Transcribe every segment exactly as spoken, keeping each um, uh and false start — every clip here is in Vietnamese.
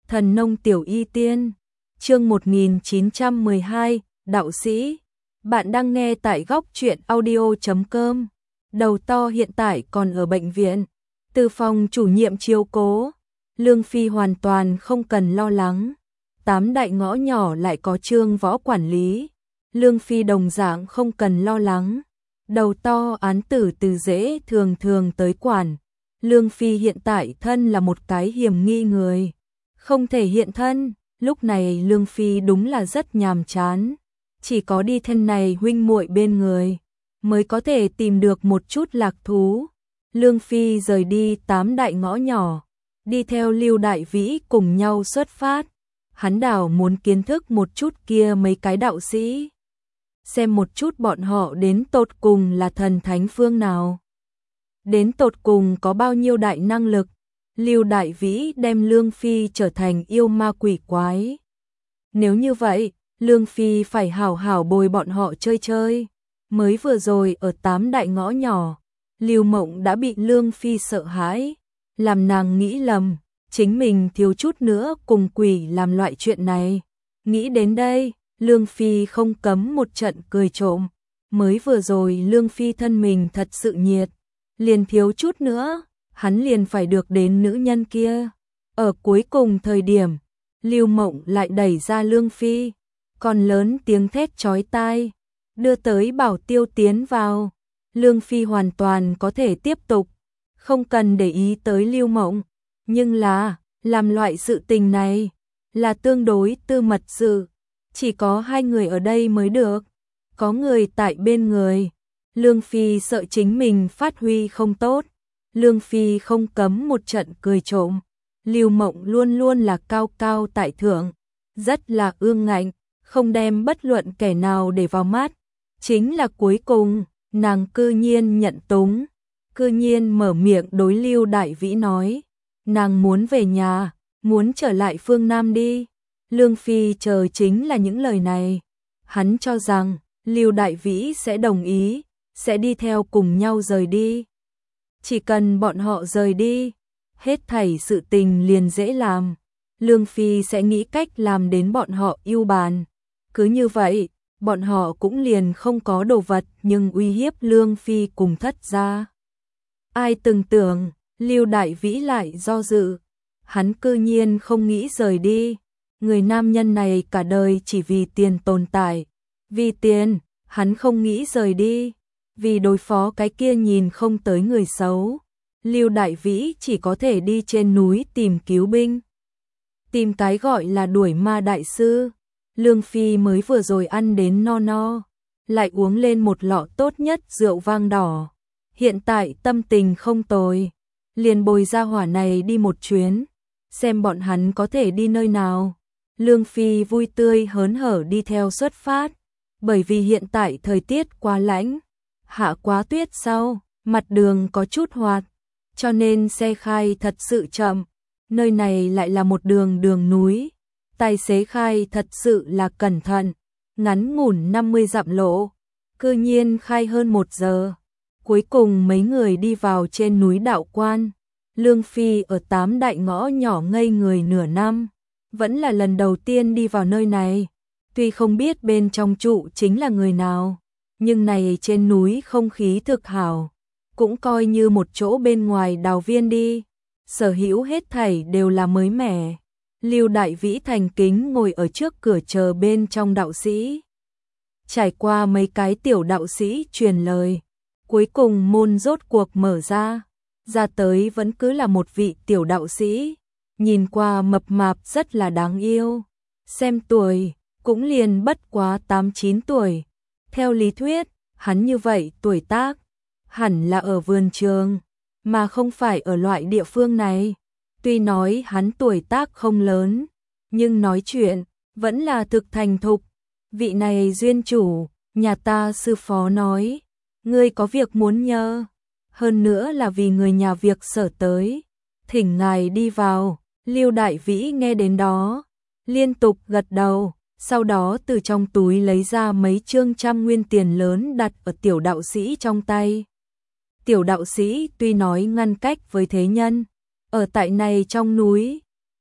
Thần nông tiểu y tiên, chương một nghìn chín trăm mười hai, đạo sĩ. Bạn đang nghe tại góc truyện audio chấm com. Đầu to hiện tại còn ở bệnh viện, từ phòng chủ nhiệm chiếu cố. Lương Phi hoàn toàn không cần lo lắng. Tám đại ngõ nhỏ lại có Trương Võ quản lý. Lương Phi đồng dạng không cần lo lắng. Đầu to án tử từ dễ thường thường tới quản. Lương Phi hiện tại thân là một cái hiểm nghi người, không thể hiện thân. Lúc này Lương Phi đúng là rất nhàm chán, chỉ có đi thân này huynh muội bên người mới có thể tìm được một chút lạc thú. Lương Phi rời đi tám đại ngõ nhỏ, đi theo Lưu Đại Vĩ cùng nhau xuất phát. Hắn đảo muốn kiến thức một chút kia mấy cái đạo sĩ, xem một chút bọn họ đến tột cùng là thần thánh phương nào, đến tột cùng có bao nhiêu đại năng lực. Lưu Đại Vĩ đem Lương Phi trở thành yêu ma quỷ quái. Nếu như vậy, Lương Phi phải hảo hảo bồi bọn họ chơi chơi. Mới vừa rồi ở tám đại ngõ nhỏ, Lưu Mộng đã bị Lương Phi sợ hãi, làm nàng nghĩ lầm, chính mình thiếu chút nữa cùng quỷ làm loại chuyện này. Nghĩ đến đây, Lương Phi không cấm một trận cười trộm. Mới vừa rồi Lương Phi thân mình thật sự nhiệt, liền thiếu chút nữa hắn liền phải được đến nữ nhân kia. Ở cuối cùng thời điểm, Lưu Mộng lại đẩy ra Lương Phi, còn lớn tiếng thét chói tai, đưa tới bảo tiêu tiến vào. Lương Phi hoàn toàn có thể tiếp tục, không cần để ý tới Lưu Mộng, nhưng là, làm loại sự tình này, là tương đối tư mật sự, chỉ có hai người ở đây mới được, có người tại bên người. Lương Phi sợ chính mình phát huy không tốt, Lương Phi không cấm một trận cười trộm. Lưu Mộng luôn luôn là cao cao tại thượng, rất là ương ngạnh, không đem bất luận kẻ nào để vào mắt. Chính là cuối cùng, nàng cư nhiên nhận túng, cư nhiên mở miệng đối Lưu Đại Vĩ nói, nàng muốn về nhà, muốn trở lại phương Nam đi. Lương Phi chờ chính là những lời này. Hắn cho rằng Lưu Đại Vĩ sẽ đồng ý, sẽ đi theo cùng nhau rời đi. Chỉ cần bọn họ rời đi, hết thảy sự tình liền dễ làm. Lương Phi sẽ nghĩ cách làm đến bọn họ yêu bàn. Cứ như vậy, bọn họ cũng liền không có đồ vật nhưng uy hiếp Lương Phi cùng thất gia. Ai từng tưởng, Lưu Đại Vĩ lại do dự. Hắn cư nhiên không nghĩ rời đi. Người nam nhân này cả đời chỉ vì tiền tồn tại. Vì tiền, hắn không nghĩ rời đi. Vì đối phó cái kia nhìn không tới người xấu, Lưu Đại Vĩ chỉ có thể đi trên núi tìm cứu binh, tìm cái gọi là đuổi ma đại sư. Lương Phi mới vừa rồi ăn đến no no, lại uống lên một lọ tốt nhất rượu vang đỏ, hiện tại tâm tình không tồi, liền bồi ra hỏa này đi một chuyến, xem bọn hắn có thể đi nơi nào. Lương Phi vui tươi hớn hở đi theo xuất phát, bởi vì hiện tại thời tiết quá lạnh, hạ quá tuyết sau, mặt đường có chút hoạt, cho nên xe khai thật sự chậm. Nơi này lại là một đường đường núi, tài xế khai thật sự là cẩn thận, ngắn ngủn năm mươi dặm lộ, cư nhiên khai hơn một giờ. Cuối cùng mấy người đi vào trên núi Đạo Quan. Lương Phi ở tám đại ngõ nhỏ ngây người nửa năm, vẫn là lần đầu tiên đi vào nơi này, tuy không biết bên trong trụ chính là người nào. Nhưng này trên núi không khí thực hảo, cũng coi như một chỗ bên ngoài đào viên đi, sở hữu hết thảy đều là mới mẻ. Lưu Đại Vĩ thành kính ngồi ở trước cửa chờ bên trong đạo sĩ. Trải qua mấy cái tiểu đạo sĩ truyền lời, cuối cùng môn rốt cuộc mở ra, ra tới vẫn cứ là một vị tiểu đạo sĩ, nhìn qua mập mạp rất là đáng yêu, xem tuổi cũng liền bất quá tám chín tuổi. Theo lý thuyết, hắn như vậy tuổi tác, hẳn là ở vườn trường, mà không phải ở loại địa phương này. Tuy nói hắn tuổi tác không lớn, nhưng nói chuyện, vẫn là thực thành thục. Vị này duyên chủ, nhà ta sư phó nói, ngươi có việc muốn nhờ, hơn nữa là vì người nhà việc sở tới, thỉnh ngài đi vào. Lưu Đại Vĩ nghe đến đó, liên tục gật đầu. Sau đó từ trong túi lấy ra mấy trương trăm nguyên tiền lớn đặt ở tiểu đạo sĩ trong tay. Tiểu đạo sĩ tuy nói ngăn cách với thế nhân, ở tại này trong núi,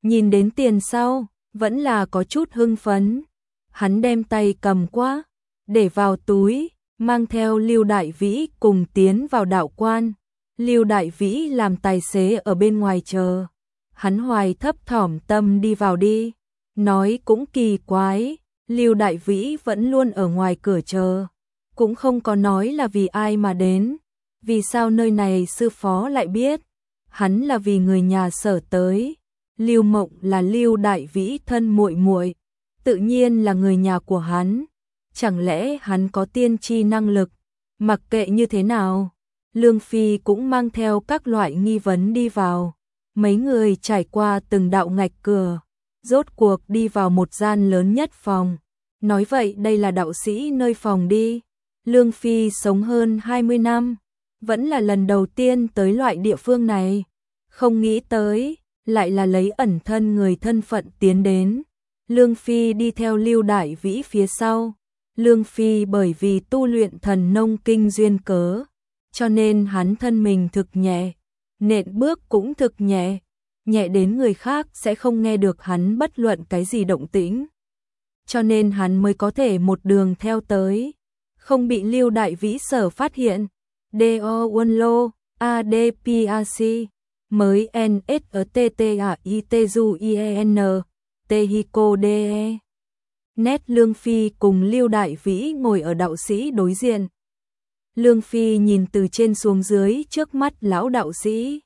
nhìn đến tiền sau, vẫn là có chút hưng phấn. Hắn đem tay cầm qua, để vào túi, mang theo Lưu Đại Vĩ cùng tiến vào đạo quan. Lưu Đại Vĩ làm tài xế ở bên ngoài chờ. Hắn hoài thấp thỏm tâm đi vào đi. Nói cũng kỳ quái, Lưu Đại Vĩ vẫn luôn ở ngoài cửa chờ. Cũng không có nói là vì ai mà đến. Vì sao nơi này sư phó lại biết? Hắn là vì người nhà Sở tới. Lưu Mộng là Lưu Đại Vĩ thân muội muội, tự nhiên là người nhà của hắn. Chẳng lẽ hắn có tiên tri năng lực? Mặc kệ như thế nào, Lương Phi cũng mang theo các loại nghi vấn đi vào. Mấy người trải qua từng đạo ngạch cửa, rốt cuộc đi vào một gian lớn nhất phòng. Nói vậy đây là đạo sĩ nơi phòng đi. Lương Phi sống hơn hai mươi năm, vẫn là lần đầu tiên tới loại địa phương này. Không nghĩ tới, lại là lấy ẩn thân người thân phận tiến đến. Lương Phi đi theo Lưu Đại Vĩ phía sau. Lương Phi bởi vì tu luyện thần nông kinh duyên cớ, cho nên hắn thân mình thực nhẹ, nện bước cũng thực nhẹ, nhẹ đến người khác sẽ không nghe được hắn bất luận cái gì động tĩnh. Cho nên hắn mới có thể một đường theo tới, không bị Lưu Đại Vĩ Sở phát hiện. đê o Wonlo, a đê pê a xê, mới en ét ở tê tê a i tê du i e n, Tehiko de. Nét Lương Phi cùng Lưu Đại Vĩ ngồi ở đạo sĩ đối diện. Lương Phi nhìn từ trên xuống dưới trước mắt lão đạo sĩ.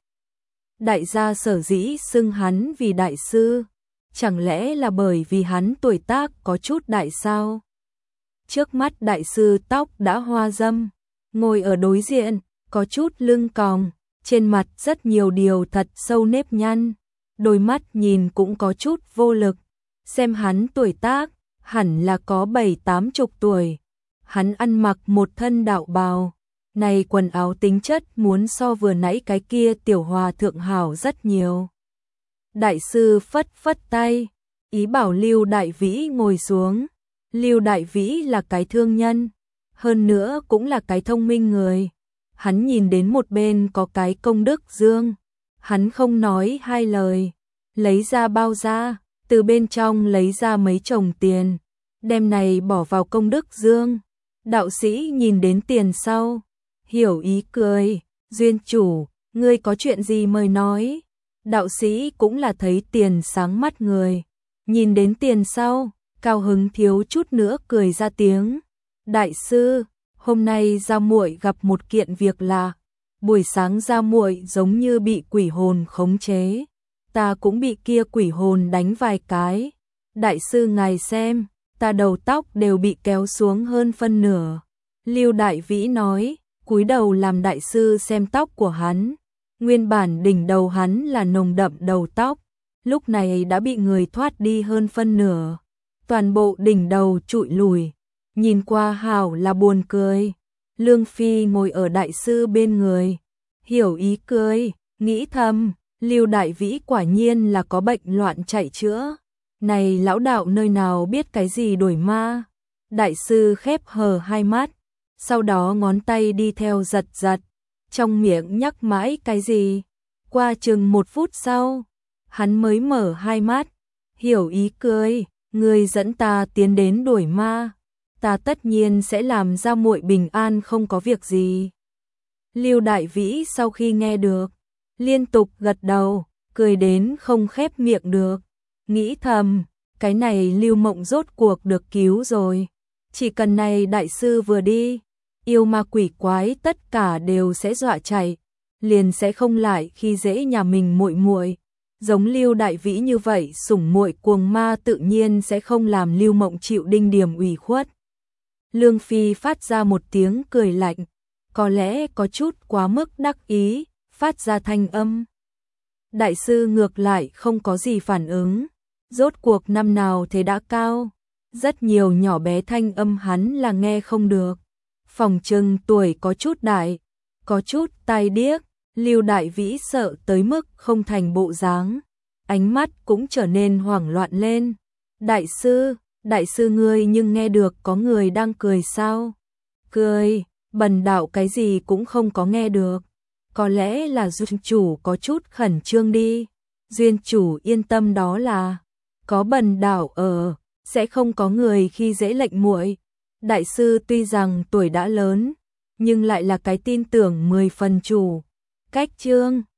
Đại gia sở dĩ xưng hắn vì đại sư, chẳng lẽ là bởi vì hắn tuổi tác có chút đại sao? Trước mắt đại sư tóc đã hoa râm, ngồi ở đối diện, có chút lưng còng, trên mặt rất nhiều điều thật sâu nếp nhăn, đôi mắt nhìn cũng có chút vô lực. Xem hắn tuổi tác, hẳn là có bảy tám chục tuổi. Hắn ăn mặc một thân đạo bào, này quần áo tính chất muốn so vừa nãy cái kia tiểu hòa thượng hảo rất nhiều. Đại sư phất phất tay, ý bảo Lưu Đại Vĩ ngồi xuống. Lưu Đại Vĩ là cái thương nhân, hơn nữa cũng là cái thông minh người. Hắn nhìn đến một bên có cái công đức dương, hắn không nói hai lời, lấy ra bao ra, từ bên trong lấy ra mấy chồng tiền, đem này bỏ vào công đức dương. Đạo sĩ nhìn đến tiền sau, hiểu ý cười, duyên chủ, ngươi có chuyện gì mời nói. Đạo sĩ cũng là thấy tiền sáng mắt người, nhìn đến tiền sau, cao hứng thiếu chút nữa cười ra tiếng. Đại sư, hôm nay gia muội gặp một kiện việc lạ. Buổi sáng gia muội giống như bị quỷ hồn khống chế, ta cũng bị kia quỷ hồn đánh vài cái. Đại sư ngài xem, ta đầu tóc đều bị kéo xuống hơn phân nửa. Lưu Đại Vĩ nói, cúi đầu làm đại sư xem tóc của hắn. Nguyên bản đỉnh đầu hắn là nồng đậm đầu tóc, lúc này đã bị người thoát đi hơn phân nửa. Toàn bộ đỉnh đầu trụi lùi, nhìn qua hảo là buồn cười. Lương Phi ngồi ở đại sư bên người, hiểu ý cười, nghĩ thầm, Lưu Đại Vĩ quả nhiên là có bệnh loạn chạy chữa. Này lão đạo nơi nào biết cái gì đuổi ma. Đại sư khép hờ hai mắt, sau đó ngón tay đi theo giật giật, trong miệng nhắc mãi cái gì. Qua chừng một phút sau, hắn mới mở hai mắt, hiểu ý cười, ngươi dẫn ta tiến đến đuổi ma, ta tất nhiên sẽ làm gia muội bình an không có việc gì. Lưu Đại Vĩ sau khi nghe được, liên tục gật đầu, cười đến không khép miệng được, nghĩ thầm, cái này Lưu Mộng rốt cuộc được cứu rồi. Chỉ cần này đại sư vừa đi, yêu ma quỷ quái tất cả đều sẽ dọa chạy, liền sẽ không lại khi dễ nhà mình muội muội. Giống Lưu Đại Vĩ như vậy sủng muội cuồng ma tự nhiên sẽ không làm Lưu Mộng chịu đinh điểm ủy khuất. Lương Phi phát ra một tiếng cười lạnh, có lẽ có chút quá mức đắc ý, phát ra thanh âm. Đại sư ngược lại không có gì phản ứng, rốt cuộc năm nào thế đã cao, rất nhiều nhỏ bé thanh âm hắn là nghe không được. Phòng trừng tuổi có chút đại, có chút tai điếc. Lưu Đại Vĩ sợ tới mức không thành bộ dáng, ánh mắt cũng trở nên hoảng loạn lên. Đại sư, đại sư ngươi nhưng nghe được có người đang cười sao? Cười, bần đạo cái gì cũng không có nghe được. Có lẽ là duyên chủ có chút khẩn trương đi. Duyên chủ yên tâm, đó là có bần đạo ở, sẽ không có người khi dễ lệnh muội. Đại sư tuy rằng tuổi đã lớn, nhưng lại là cái tin tưởng mười phần chủ. Cách Trương